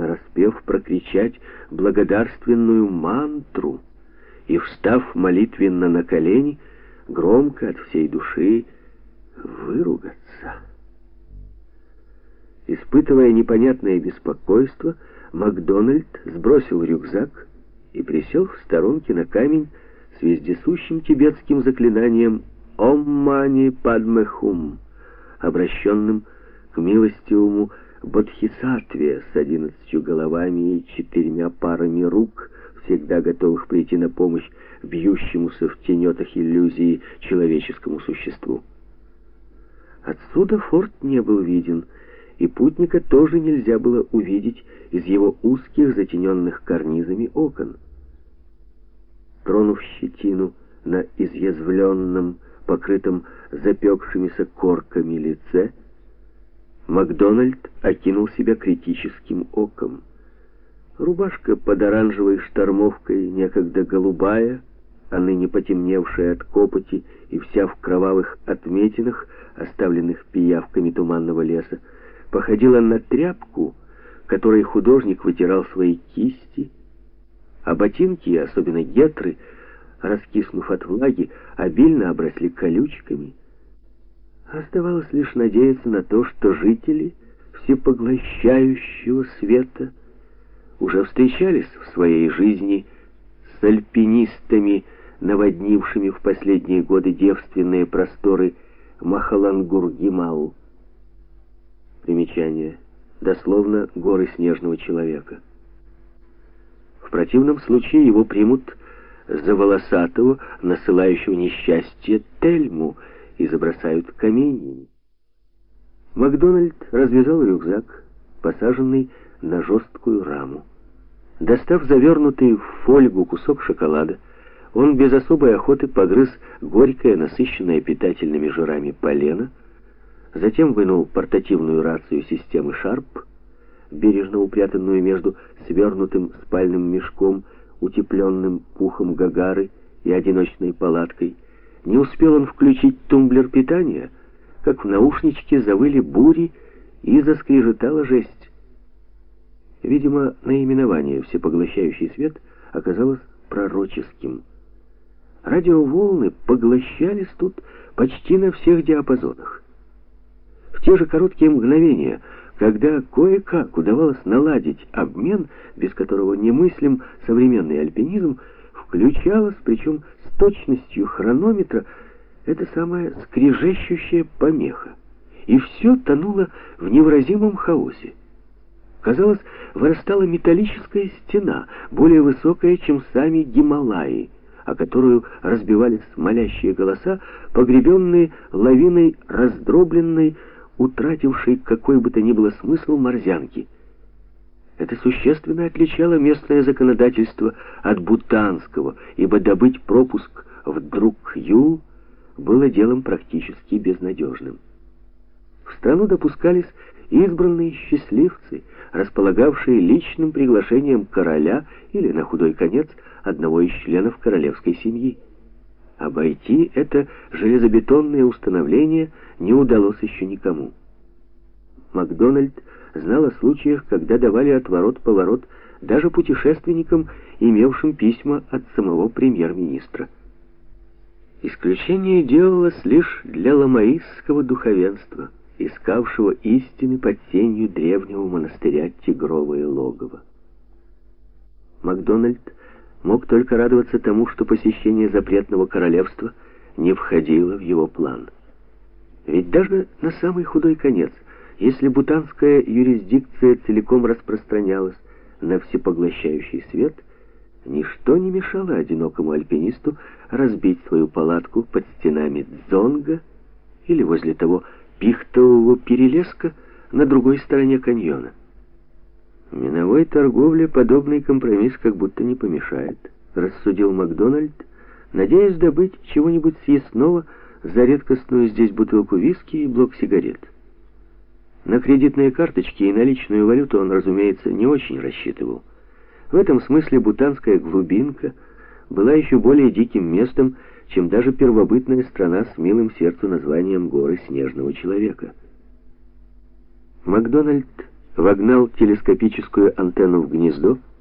нараспев прокричать благодарственную мантру и, встав молитвенно на колени, громко от всей души выругаться. Испытывая непонятное беспокойство, Макдональд сбросил рюкзак и присел в сторонке на камень с вездесущим тибетским заклинанием «Ом Мани Падме Хум», обращенным к милостивому Бодхисаттве с 11 головами и 4 парами рук, всегда готовых прийти на помощь бьющемуся в тенетах иллюзии человеческому существу. Отсюда форт не был виден, и путника тоже нельзя было увидеть из его узких, затененных карнизами окон. Тронув щетину на изъязвленном, покрытом запекшимися корками лице, Макдональд окинул себя критическим оком. Рубашка под оранжевой штормовкой, некогда голубая, а ныне потемневшая от копоти и вся в кровавых отметинах, оставленных пиявками туманного леса, походила на тряпку, которой художник вытирал свои кисти, а ботинки, особенно гетры, раскиснув от влаги, обильно обросли колючками. Оставалось лишь надеяться на то, что жители всепоглощающего света уже встречались в своей жизни с альпинистами, наводнившими в последние годы девственные просторы Махалангур-Гимал. Примечание. Дословно «горы снежного человека». В противном случае его примут за волосатого, насылающего несчастье Тельму, и забросают каменьями. Макдональд развязал рюкзак, посаженный на жесткую раму. Достав завернутый в фольгу кусок шоколада, он без особой охоты погрыз горькое, насыщенное питательными жирами полено, затем вынул портативную рацию системы «Шарп», бережно упрятанную между свернутым спальным мешком, утепленным пухом гагары и одиночной палаткой. Не успел он включить тумблер питания, как в наушничке завыли бури и заскрежетала жесть. Видимо, наименование «Всепоглощающий свет» оказалось пророческим. Радиоволны поглощались тут почти на всех диапазонах. В те же короткие мгновения, когда кое-как удавалось наладить обмен, без которого немыслим современный альпинизм, включалась, причем с точностью хронометра, эта самая скрежещущая помеха. И все тонуло в невыразимом хаосе. Казалось, вырастала металлическая стена, более высокая, чем сами Гималаи, о которую разбивались молящие голоса, погребенные лавиной раздробленной, утратившей какой бы то ни было смысл морзянки. Это существенно отличало местное законодательство от бутанского, ибо добыть пропуск в Друк-Юл было делом практически безнадежным. В страну допускались избранные счастливцы, располагавшие личным приглашением короля или, на худой конец, одного из членов королевской семьи. Обойти это железобетонное установление не удалось еще никому. Макдональд знал о случаях, когда давали отворот-поворот даже путешественникам, имевшим письма от самого премьер-министра. Исключение делалось лишь для ламаистского духовенства, искавшего истины под сенью древнего монастыря Тигровое Логово. Макдональд мог только радоваться тому, что посещение запретного королевства не входило в его план. Ведь даже на самый худой конец, если бутанская юрисдикция целиком распространялась на всепоглощающий свет, ничто не мешало одинокому альпинисту разбить свою палатку под стенами Дзонга или возле того пихтового перелеска на другой стороне каньона. Миновой торговле подобный компромисс как будто не помешает, рассудил Макдональд, надеясь добыть чего-нибудь съестного за редкостную здесь бутылку виски и блок сигарет. На кредитные карточки и наличную валюту он, разумеется, не очень рассчитывал. В этом смысле бутанская глубинка была еще более диким местом, чем даже первобытная страна с милым сердцу названием «Горы снежного человека». Макдональд вогнал телескопическую антенну в гнездо